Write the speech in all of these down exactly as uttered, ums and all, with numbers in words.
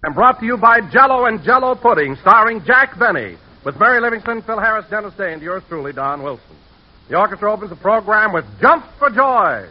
And brought to you by Jell-O and Jell-O Pudding, starring Jack Benny, with Mary Livingston, Phil Harris, Dennis Day, and yours truly, Don Wilson. The orchestra opens the program with Jump for Joy.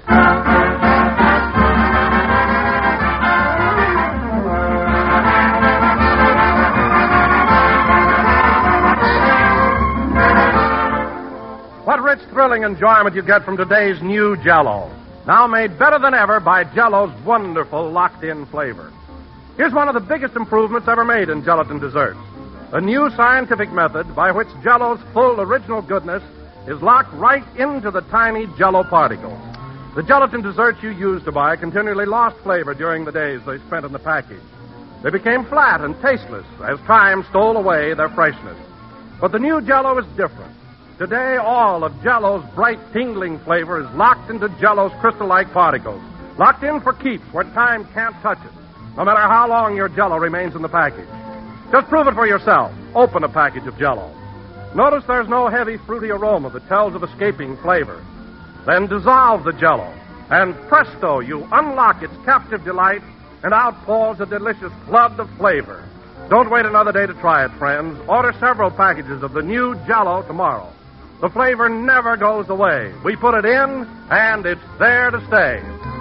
What rich, thrilling enjoyment you get from today's new Jell-O. Now made better than ever by Jell-O's wonderful locked-in flavor. Here's one of the biggest improvements ever made in gelatin desserts. A new scientific method by which Jell-O's full original goodness is locked right into the tiny Jell-O particles. The gelatin desserts you used to buy continually lost flavor during the days they spent in the package. They became flat and tasteless as time stole away their freshness. But the new Jell-O is different. Today, all of Jell-O's bright, tingling flavor is locked into Jell-O's crystal-like particles, locked in for keeps where time can't touch it, no matter how long your Jell-O remains in the package. Just prove it for yourself. Open a package of Jell-O. Notice there's no heavy, fruity aroma that tells of escaping flavor. Then dissolve the Jell-O, and presto, you unlock its captive delight, and out pours a delicious flood of flavor. Don't wait another day to try it, friends. Order several packages of the new Jell-O tomorrow. The flavor never goes away. We put it in, and it's there to stay.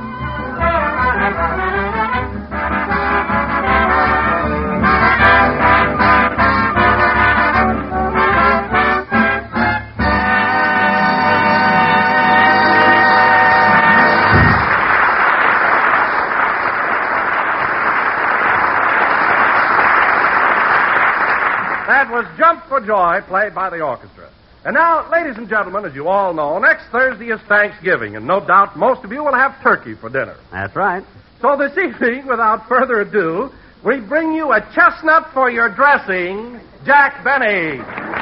That was Jump for Joy, played by the orchestra. And now, ladies and gentlemen, as you all know, next Thursday is Thanksgiving, and no doubt most of you will have turkey for dinner. That's right. So this evening, without further ado, we bring you a chestnut for your dressing, Jack Benny.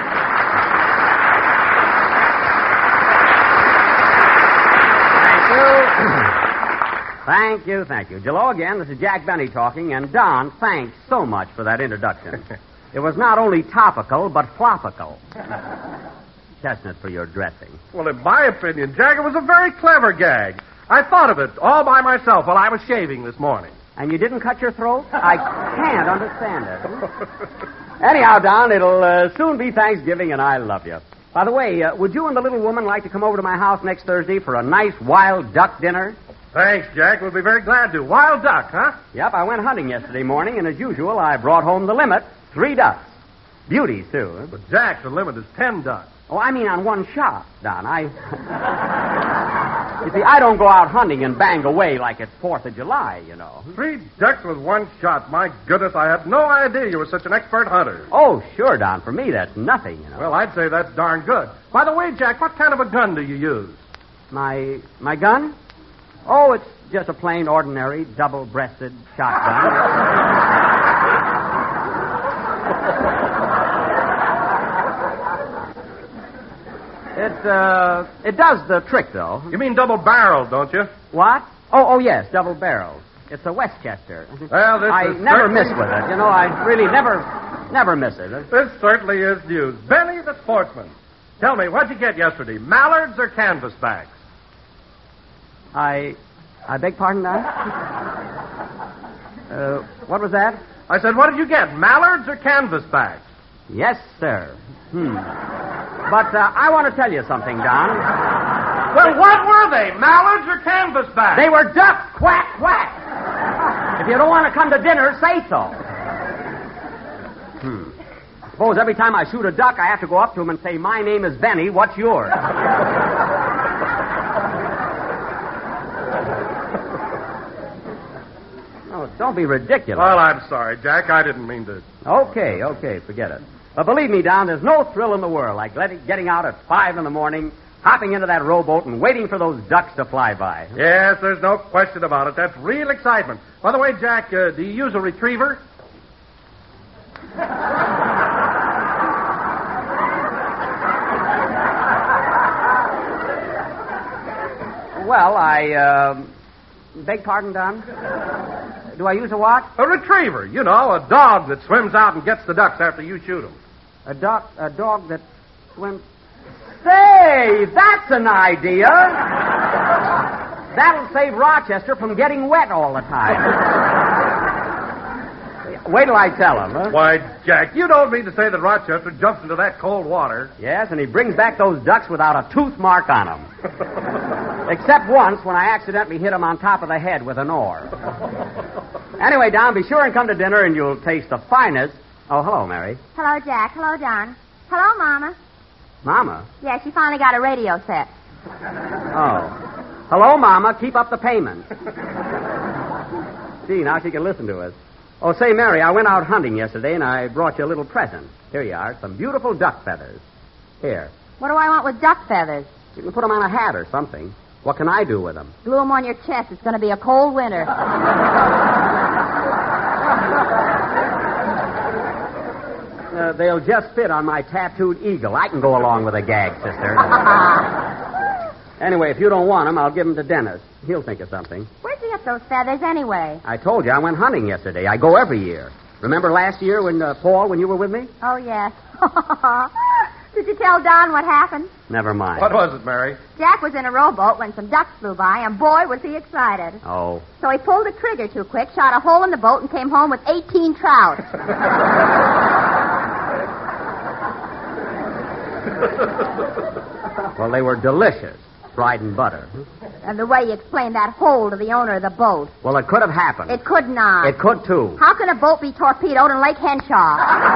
Thank you, thank you. Hello again, this is Jack Benny talking, and Don, thanks so much for that introduction. It was not only topical, but flopical. Chestnut for your dressing. Well, in my opinion, Jack, it was a very clever gag. I thought of it all by myself while I was shaving this morning. And you didn't cut your throat? I can't understand it. Anyhow, Don, it'll uh, soon be Thanksgiving, and I love you. By the way, uh, would you and the little woman like to come over to my house next Thursday for a nice wild duck dinner? Thanks, Jack. We'll be very glad to. Wild duck, huh? Yep, I went hunting yesterday morning, and as usual, I brought home the limit, three ducks. Beauties, too. Huh? But, Jack, the limit is ten ducks. Oh, I mean on one shot, Don. I... You see, I don't go out hunting and bang away like it's Fourth of July, you know. Three ducks with one shot. My goodness, I had no idea you were such an expert hunter. Oh, sure, Don. For me, that's nothing, you know. Well, I'd say that's darn good. By the way, Jack, what kind of a gun do you use? My... my gun? Oh, it's just a plain, ordinary, double-breasted shotgun. It, uh, it does the trick, though. You mean double-barreled, don't you? What? Oh, oh, yes, double-barreled. It's a Westchester. Well, this I is never certainly... miss with it. You know, I really never, never miss it. This certainly is news. Benny the sportsman. Tell me, what'd you get yesterday, mallards or canvasbacks? I, I beg pardon, Don? Uh, what was that? I said, what did you get, mallards or canvasbacks? Yes, sir. Hmm. But uh, I want to tell you something, Don. Well, what were they, mallards or canvasbacks? They were ducks, quack, quack. If you don't want to come to dinner, say so. Hmm. I suppose every time I shoot a duck, I have to go up to him and say, my name is Benny, what's yours? Oh, don't be ridiculous. Well, I'm sorry, Jack. I didn't mean to... Okay, okay, forget it. But believe me, Don, there's no thrill in the world like letting, getting out at five in the morning, hopping into that rowboat, and waiting for those ducks to fly by. Yes, there's no question about it. That's real excitement. By the way, Jack, uh, do you use a retriever? Well, I, uh... Beg pardon, Don? Do I use a what? A retriever. You know, a dog that swims out and gets the ducks after you shoot them. A dog, a dog that swims... Say, that's an idea. That'll save Rochester from getting wet all the time. Wait till I tell him, huh? Why, Jack, you don't mean to say that Rochester jumps into that cold water. Yes, and he brings back those ducks without a tooth mark on them. Except once when I accidentally hit him on top of the head with an oar. Anyway, Don, be sure and come to dinner and you'll taste the finest. Oh, hello, Mary. Hello, Jack. Hello, Don. Hello, Mama. Mama? Yeah, she finally got a radio set. Oh. Hello, Mama. Keep up the payment. See, now she can listen to us. Oh, say, Mary, I went out hunting yesterday and I brought you a little present. Here you are, some beautiful duck feathers. Here. What do I want with duck feathers? You can put them on a hat or something. What can I do with them? Glue them on your chest. It's going to be a cold winter. Uh, they'll just fit on my tattooed eagle. I can go along with a gag, sister. Anyway, if you don't want them, I'll give them to Dennis. He'll think of something. Where'd you get those feathers anyway? I told you I went hunting yesterday. I go every year. Remember last year when, uh, Paul, when you were with me? Oh, yes. Did you tell Don what happened? Never mind. What was it, Mary? Jack was in a rowboat when some ducks flew by, and boy, was he excited. Oh. So he pulled the trigger too quick, shot a hole in the boat, and came home with eighteen trout. Well, they were delicious. Fried in butter. And the way you explained that hole to the owner of the boat. Well, it could have happened. It could not. It could, too. How can a boat be torpedoed in Lake Henshaw?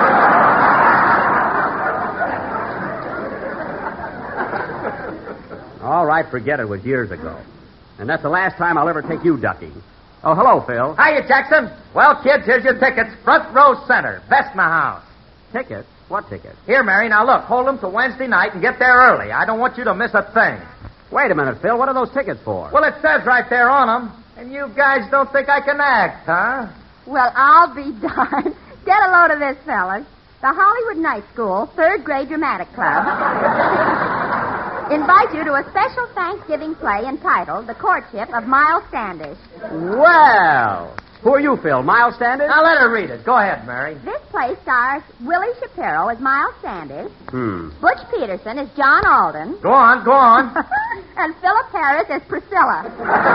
All right, forget it. It was years ago. And that's the last time I'll ever take you ducking. Oh, hello, Phil. Hiya, Jackson. Well, kids, here's your tickets. Front row center. Best in the house. Tickets? What tickets? Here, Mary. Now, look. Hold them till Wednesday night and get there early. I don't want you to miss a thing. Wait a minute, Phil. What are those tickets for? Well, it says right there on them. And you guys don't think I can act, huh? Well, I'll be darned. Get a load of this, fellas. The Hollywood Night School, third grade dramatic club, invite you to a special Thanksgiving play entitled The Courtship of Miles Standish. Well, who are you, Phil? Miles Standish? Now, let her read it. Go ahead, Mary. This play stars Willie Shapiro as Miles Standish, Hmm. Butch Peterson as John Alden, Go on, go on. and Philip Harris as Priscilla.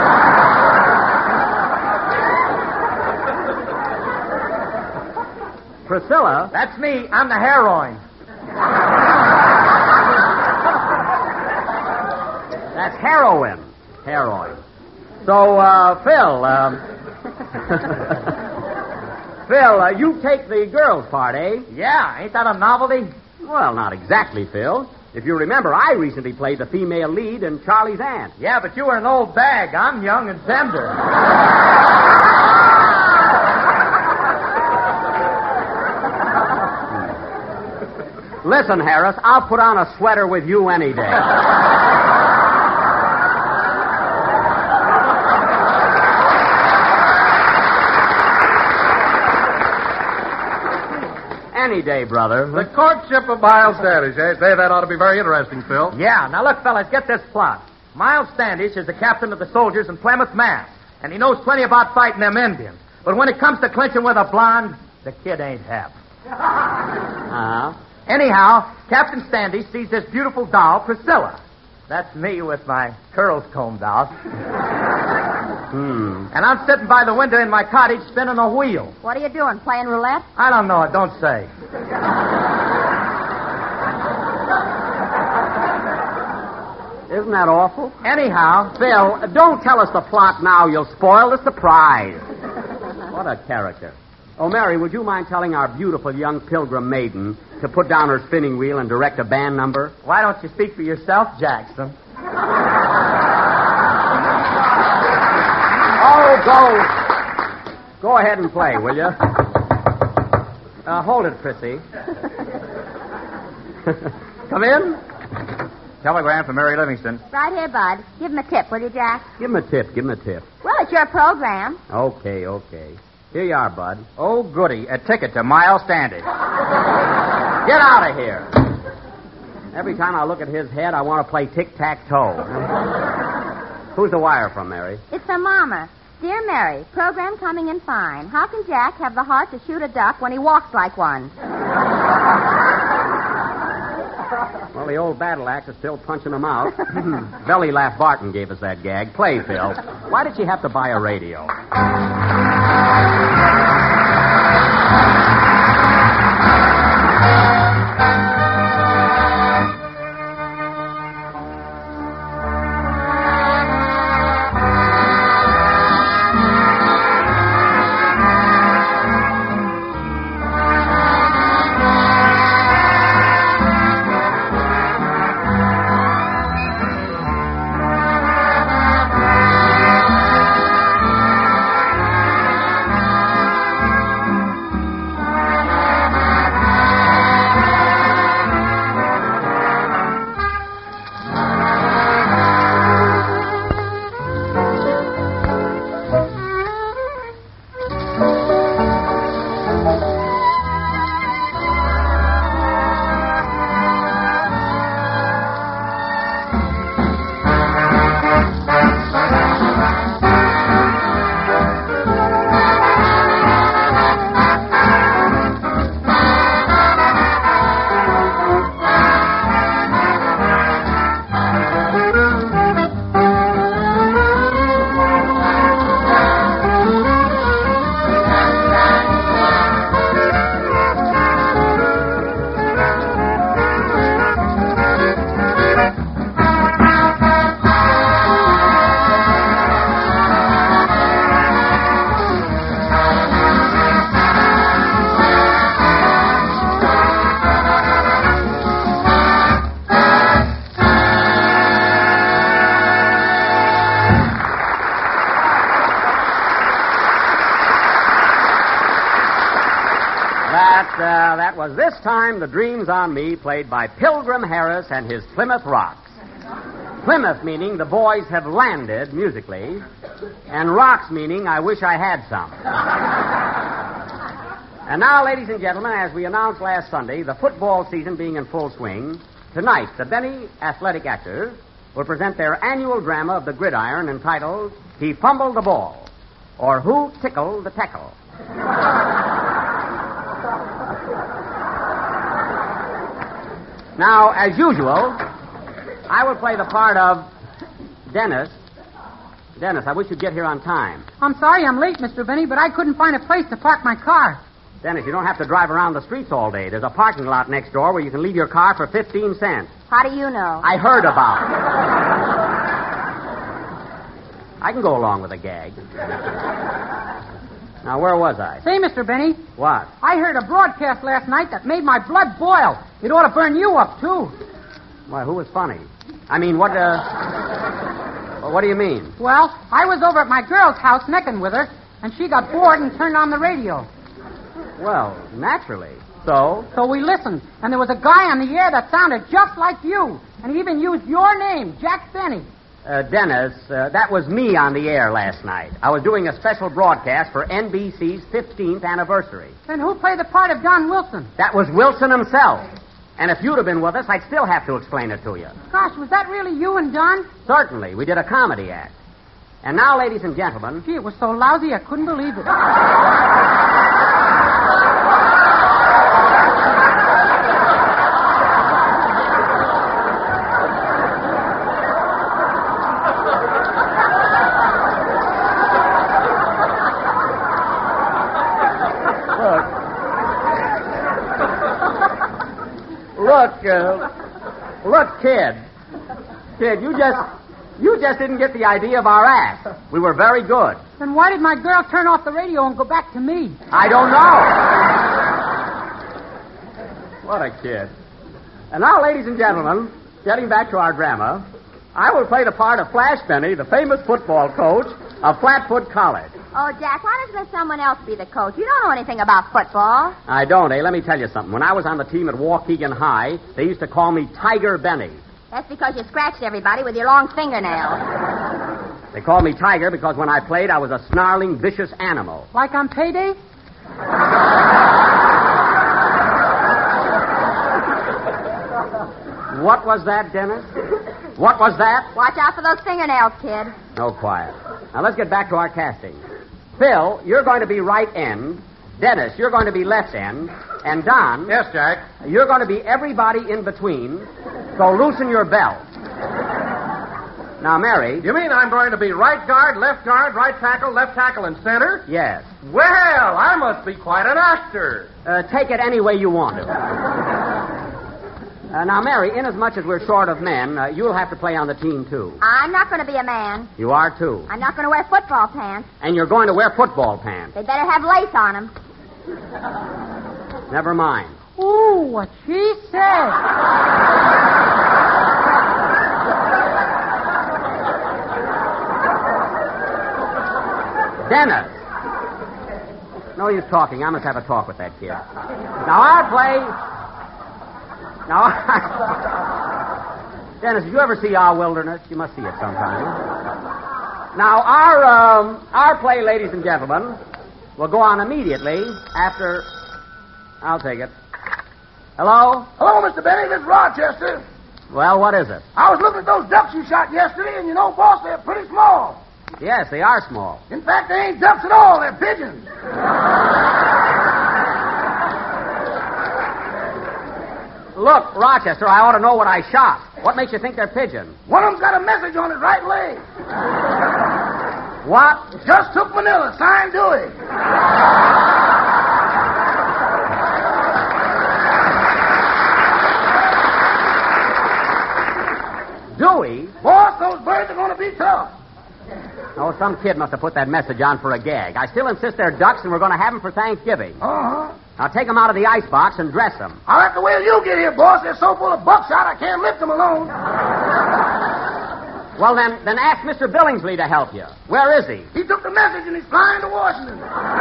Priscilla? That's me. I'm the heroine. That's heroin. Heroin. So, uh, Phil, um... Phil, uh, you take the girls' part, eh? Yeah, ain't that a novelty? Well, not exactly, Phil. If you remember, I recently played the female lead in Charlie's Aunt. Yeah, but you were an old bag. I'm young and tender. Listen, Harris, I'll put on a sweater with you any day. Any day, brother. The Courtship of Miles Standish, eh? Say, that ought to be very interesting, Phil. Yeah, now look, fellas, get this plot. Miles Standish is the captain of the soldiers in Plymouth, Mass. And he knows plenty about fighting them Indians. But when it comes to clinching with a blonde, the kid ain't hep. Uh-huh. Anyhow, Captain Standish sees this beautiful doll, Priscilla. That's me with my curls combed out. Hmm. And I'm sitting by the window in my cottage spinning a wheel. What are you doing, playing roulette? I don't know it, don't say. Isn't that awful? Anyhow, Phil, don't tell us the plot now. You'll spoil the surprise. What a character. Oh, Mary, would you mind telling our beautiful young pilgrim maiden to put down her spinning wheel and direct a band number? why don't you speak for yourself, Jackson? Oh, go. Go ahead and play, will you? Uh, hold it, Prissy. Come in. Telegram for Mary Livingston. Right here, Bud. Give him a tip, will you, Jack? Give him a tip. Give him a tip. Well, it's your program. Okay, okay. Here you are, Bud. Oh, goody. A ticket to Miles Standish. Get out of here. Every time I look at his head, I want to play tic-tac-toe. Who's the wire from, Mary? It's from Mama. Dear Mary, program coming in fine. How can Jack have the heart to shoot a duck when he walks like one? Well, the old battle axe is still punching him out. Belly Laugh Barton gave us that gag. Play, Phil. Why did she have to buy a radio? Uh, that was This Time the Dream's on Me, played by Pilgrim Harris and his Plymouth Rocks. Plymouth meaning the boys have landed musically, and rocks meaning I wish I had some. And now, ladies and gentlemen, as we announced last Sunday, the football season being in full swing, tonight the Benny Athletic Actors will present their annual drama of the gridiron entitled He Fumbled the Ball, or Who Tickled the Tackle. Now, as usual, I will play the part of Dennis. Dennis, I wish you'd get here on time. I'm sorry I'm late, Mister Benny, but I couldn't find a place to park my car. Dennis, you don't have to drive around the streets all day. There's a parking lot next door where you can leave your car for fifteen cents. How do you know? I heard about it. I can go along with a gag. Now, where was I? Say, Mister Benny. What? I heard a broadcast last night that made my blood boil. It ought to burn you up, too. Why, who was funny? I mean, what, uh... well, what do you mean? Well, I was over at my girl's house necking with her, and she got bored and turned on the radio. Well, naturally. So? So we listened, and there was a guy on the air that sounded just like you, and he even used your name, Jack Benny. Uh, Dennis, uh, that was me on the air last night. I was doing a special broadcast for N B C's fifteenth anniversary. Then who played the part of Don Wilson? That was Wilson himself. And if you'd have been with us, I'd still have to explain it to you. Gosh, was that really you and Don? Certainly. We did a comedy act. And now, ladies and gentlemen... Gee, it was so lousy I couldn't believe it. Look, uh, look, kid. Kid, you just, you just didn't get the idea of our act. We were very good. Then why did my girl turn off the radio and go back to me? I don't know. What a kid. And now, ladies and gentlemen, getting back to our drama, I will play the part of Flash Benny, the famous football coach of Flatfoot College. Oh, Jack, why doesn't someone else be the coach? You don't know anything about football. I don't, eh? Let me tell you something. When I was on the team at Waukegan High, they used to call me Tiger Benny. That's because you scratched everybody with your long fingernails. They called me Tiger because when I played, I was a snarling, vicious animal. Like on payday? What was that, Dennis? What was that? Watch out for those fingernails, kid. No, quiet. Now, let's get back to our casting. Phil, you're going to be right end. Dennis, you're going to be left end. And Don... Yes, Jack? You're going to be everybody in between. So loosen your belt. Now, Mary. You mean I'm going to be right guard, left guard, right tackle, left tackle, and center? Yes. Well, I must be quite an actor. Uh, take it any way you want to. Uh, now, Mary, inasmuch as we're short of men, uh, you'll have to play on the team, too. I'm not going to be a man. You are, too. I'm not going to wear football pants. And you're going to wear football pants. They better have lace on them. Never mind. Ooh, what she said. Dennis. No use talking. I must have a talk with that kid. Now, our play... Now, Dennis, did you ever see Our Wilderness? You must see it sometime. Now, our, um, our play, ladies and gentlemen, will go on immediately after... I'll take it. Hello? Hello, Mister Benny. This is Rochester. Well, what is it? I was looking at those ducks you shot yesterday, and you know, boss, they're pretty small. Yes, they are small. In fact, they ain't ducks at all. They're pigeons. Look, Rochester, I ought to know what I shot. What makes you think they're pigeons? One of them's got a message on his right leg. What? Just took Manila. Signed Dewey. Dewey? Boss, those birds are going to be tough. Oh, some kid must have put that message on for a gag. I still insist they're ducks, and we're going to have them for Thanksgiving. Uh-huh. Now, take them out of the icebox and dress them. I'll have to wait till you get here, boss. They're so full of buckshot, I can't lift them alone. Well, then, then ask Mister Billingsley to help you. Where is he? He took the message, and he's flying to Washington.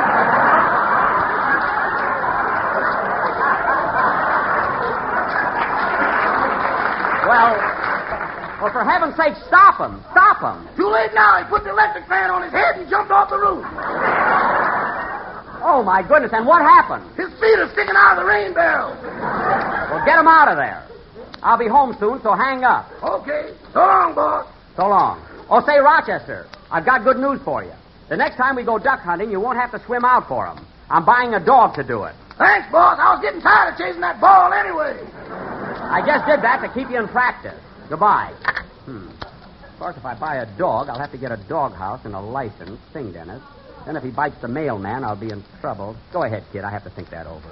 Well, well, for heaven's sake, stop him. Stop him. Too late now. He put the electric fan on his head and jumped off the roof. Oh, my goodness, and what happened? His feet are sticking out of the rain barrel. Well, get him out of there. I'll be home soon, so hang up. Okay. So long, boss. So long. Oh, say, Rochester, I've got good news for you. The next time we go duck hunting, you won't have to swim out for them. I'm buying a dog to do it. Thanks, boss. I was getting tired of chasing that ball anyway. I just did that to keep you in practice. Goodbye. Hmm. Of course, if I buy a dog, I'll have to get a doghouse and a license. Sing, Dennis. Then if he bites the mailman, I'll be in trouble. Go ahead, kid. I have to think that over.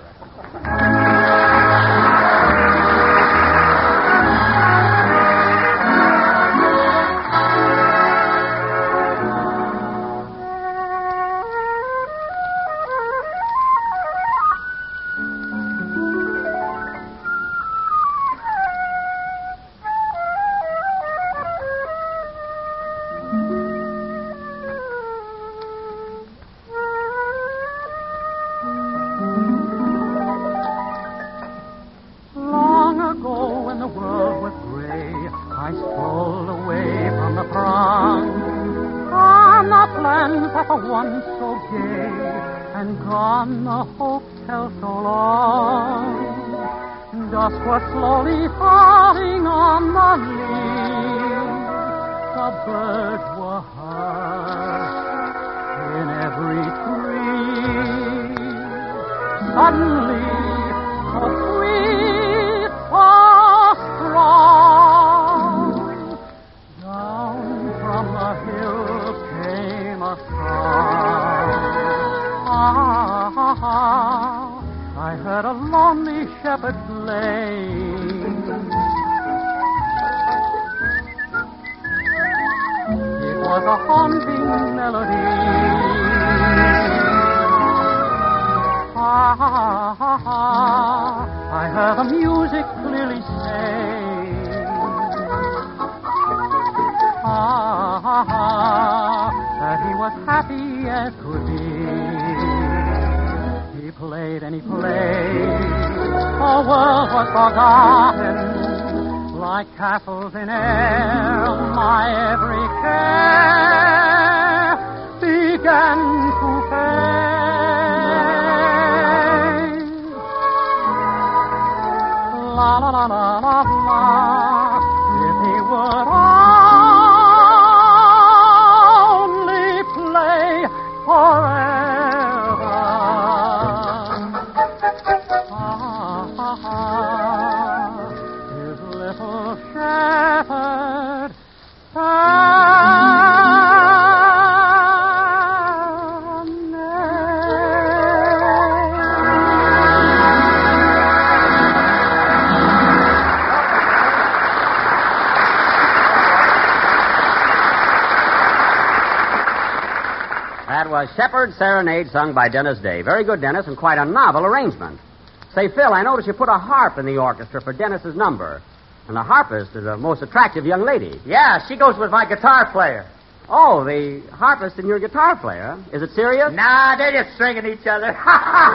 Once so gay and gone the hotel so long. Dusk was slowly falling on the leaves. The birds were hushed in every tree. Suddenly, so sweet, so strong, down from the hills came a song. Ah, I heard a lonely shepherd playing. It was a haunting melody. Ah, I heard the music clearly say. Ah, that he was happy as could be. He played and he played, the world was forgotten. Like castles in air, my every care began to fade. La la la la la la, if he would only play forever. Ah, ah, ah, his little shepherd sang. a Shepherd Serenade sung by Dennis Day. Very good, Dennis, and quite a novel arrangement. Say, Phil, I noticed you put a harp in the orchestra for Dennis's number. And the harpist is a most attractive young lady. Yeah, she goes with my guitar player. Oh, the harpist and your guitar player. Is it serious? Nah, they're just stringing each other. Ha, ha,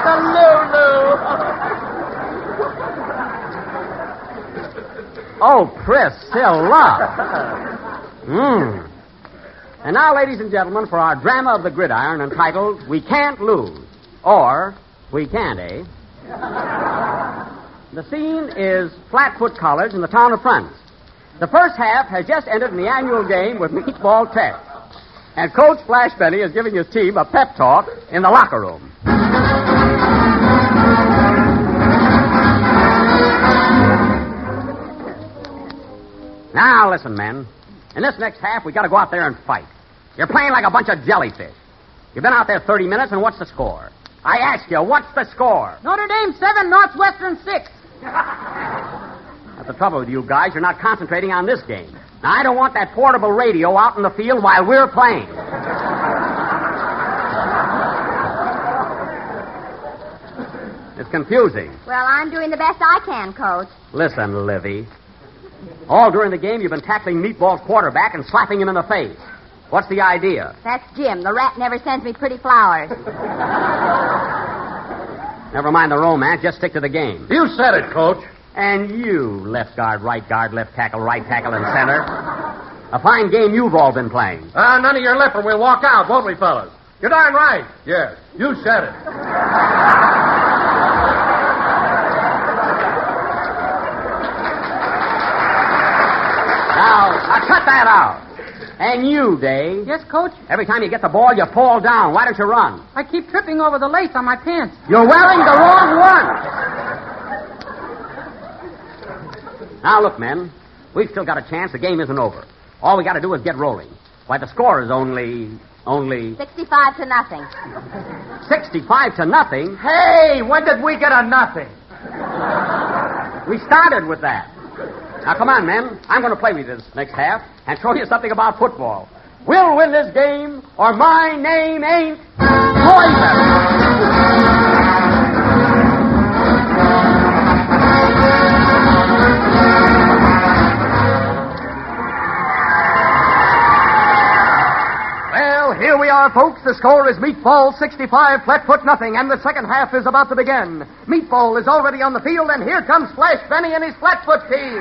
ha, it's a Lulu. Oh, Priscilla. Mmm. And now, ladies and gentlemen, for our drama of the gridiron entitled We Can't Lose. Or, We Can't, eh? The scene is Flatfoot College in the town of Front. The first half has just ended in the annual game with Meatball Tech. And Coach Flash Benny is giving his team a pep talk in the locker room. Now, listen, men. In this next half, we got to go out there and fight. You're playing like a bunch of jellyfish. You've been out there thirty minutes, and what's the score? I ask you, what's the score? Notre Dame seven, Northwestern six. That's the trouble with you guys. You're not concentrating on this game. Now, I don't want that portable radio out in the field while we're playing. It's confusing. Well, I'm doing the best I can, Coach. Listen, Livy. All during the game, you've been tackling Meatball's quarterback and slapping him in the face. What's the idea? That's Jim. The rat never sends me pretty flowers. Never mind the romance. Just stick to the game. You said it, Coach. And you, left guard, right guard, left tackle, right tackle, and center. A fine game you've all been playing. Ah, uh, none of your lip, or we'll walk out, won't we, fellas? You're darn right. Yes, you said it. Now, now cut that out. And you, Dave. Yes, Coach? Every time you get the ball, you fall down. Why don't you run? I keep tripping over the lace on my pants. You're wearing the wrong one. Now, look, men. We've still got a chance. The game isn't over. All we got to do is get rolling. Why, the score is only... only... Sixty-five to nothing. Sixty-five to nothing? Hey, when did we get a nothing? We started with that. Now, come on, men. I'm going to play with you this next half and show you something about football. We'll win this game, or my name ain't Poison. Here we are, folks. The score is Meatball sixty-five, Flatfoot nothing, and the second half is about to begin. Meatball is already on the field, and here comes Flash Benny and his Flatfoot team.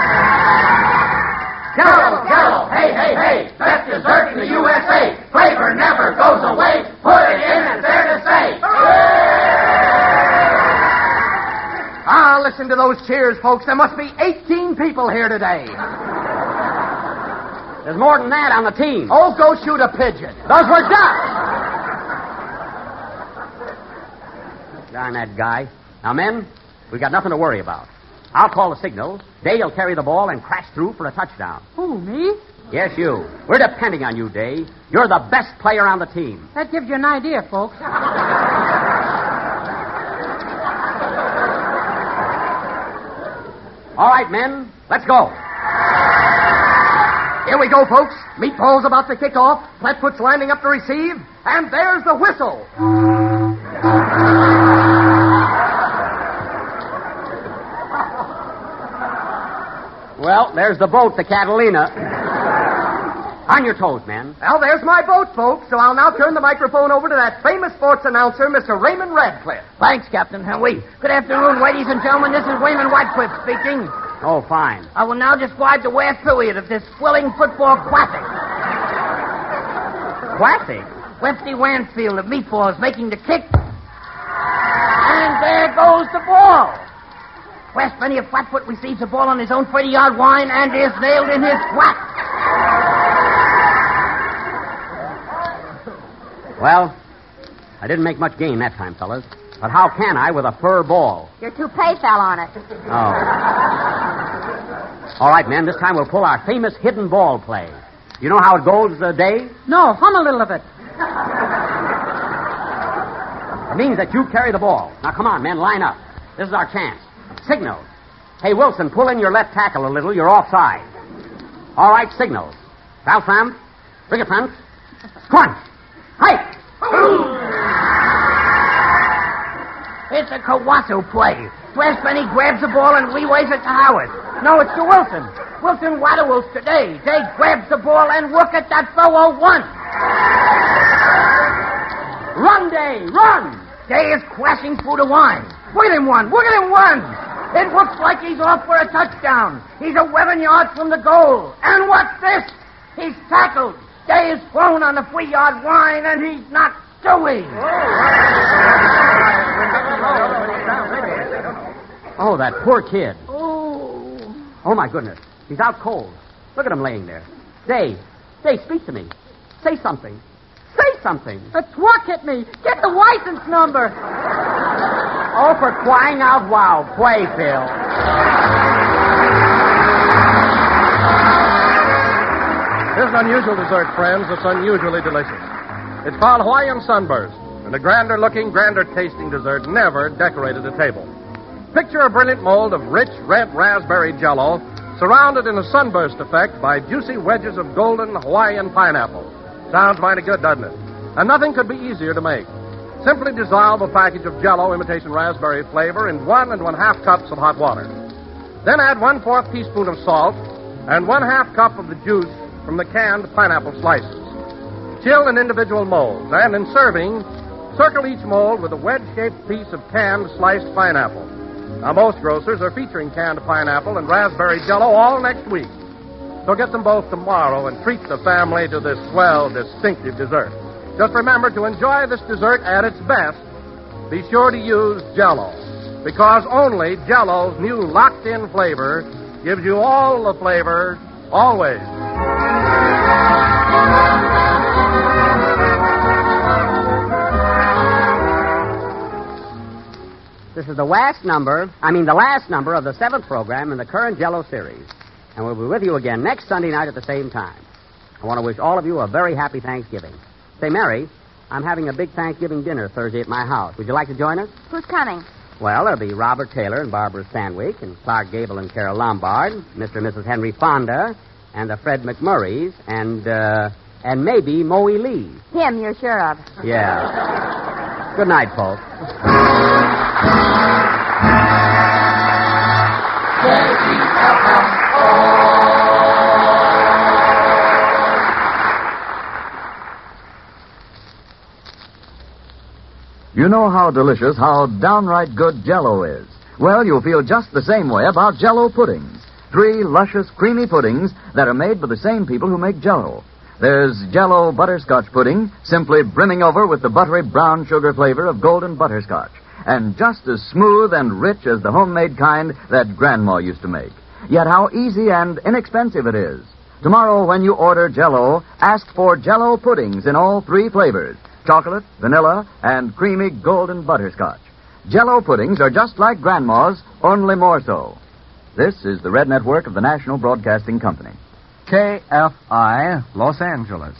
Jello, Jello, hey, hey, hey, best dessert in the U S A. Flavor never goes away. Put it in and there to say. Ah, listen to those cheers, folks. There must be eighteen people here today. There's more than that on the team. Oh, go shoot a pigeon. Those were ducks. Darn that guy. Now, men, we got nothing to worry about. I'll call the signal. Day will carry the ball and crash through for a touchdown. Who, me? Yes, you. We're depending on you, Day. You're the best player on the team. That gives you an idea, folks. All right, men, let's go. Here we go, folks. Meatball's about to kick off. Flatfoot's lining up to receive. And there's the whistle. Well, there's the boat, the Catalina. On your toes, men. Well, there's my boat, folks. So I'll now turn the microphone over to that famous sports announcer, Mister Raymond Radcliffe. Thanks, Captain Henry. Good afternoon, ladies and gentlemen. This is Raymond Radcliffe speaking. Oh, fine. I will now describe the last period of this thrilling football classic. Classic? Lefty Wansfield of Meatball is making the kick. And there goes the ball. Flash Benny of Flatfoot receives the ball on his own thirty-yard line and is nailed in his flat. Well, I didn't make much gain that time, fellas. But how can I with a fur ball? Your toupee fell on it. Oh. All right, men, this time we'll pull our famous hidden ball play. You know how it goes, uh, Dave? No, hum a little of it. It means that you carry the ball. Now, come on, men, line up. This is our chance. Signal. Hey, Wilson, pull in your left tackle a little. You're offside. All right, signal. Valfram, bring it front. Crunch. Hey! It's a Kawasu play. Flash Benny grabs the ball and reways it to Howard. No, it's to Wilson. Wilson Waterwolf today. They grabs the ball and work at that throw oh one. Run, Day, run! Day is crashing through the line. Look at him one. Look at him one. It looks like he's off for a touchdown. He's eleven yards from the goal. And what's this? He's tackled. Day is thrown on the three-yard line, and he's not doing. Oh, that poor kid. Oh. Oh, my goodness. He's out cold. Look at him laying there. Day, Day, speak to me. Say something. Say something. The truck hit me. Get the license number. Oh, for crying out loud. Play, Phil. Here's an unusual dessert, friends, that's unusually delicious. It's called Hawaiian Sunburst, and a grander-looking, grander-tasting dessert never decorated a table. Picture a brilliant mold of rich red raspberry jello surrounded in a sunburst effect by juicy wedges of golden Hawaiian pineapple. Sounds mighty good, doesn't it? And nothing could be easier to make. Simply dissolve a package of jello imitation raspberry flavor in one and one-half cups of hot water. Then add one-fourth teaspoon of salt and one-half cup of the juice from the canned pineapple slices. Chill in individual molds, and in serving, circle each mold with a wedge-shaped piece of canned sliced pineapple. Now, most grocers are featuring canned pineapple and raspberry jello all next week. So get them both tomorrow and treat the family to this swell, distinctive dessert. Just remember, to enjoy this dessert at its best, be sure to use Jell-O, because only Jell-O's new locked-in flavor gives you all the flavor, always. This is the last number, I mean the last number of the seventh program in the current Jell-O series. And we'll be with you again next Sunday night at the same time. I want to wish all of you a very happy Thanksgiving. Say, Mary, I'm having a big Thanksgiving dinner Thursday at my house. Would you like to join us? Who's coming? Well, there'll be Robert Taylor and Barbara Stanwyck and Clark Gable and Carol Lombard, Mister and Missus Henry Fonda, and the Fred McMurrays, and, uh, and maybe Moe Lee. Him, you're sure of. Yeah. Good night, folks. You know how delicious, how downright good Jell-O is. Well, you'll feel just the same way about Jell-O puddings. Three luscious, creamy puddings that are made by the same people who make Jell-O. There's Jell-O butterscotch pudding, simply brimming over with the buttery brown sugar flavor of golden butterscotch, and just as smooth and rich as the homemade kind that Grandma used to make. Yet how easy and inexpensive it is. Tomorrow, when you order Jell-O, ask for Jell-O puddings in all three flavors: chocolate, vanilla, and creamy golden butterscotch. Jell-O puddings are just like Grandma's, only more so. This is the Red Network of the National Broadcasting Company. K F I, Los Angeles.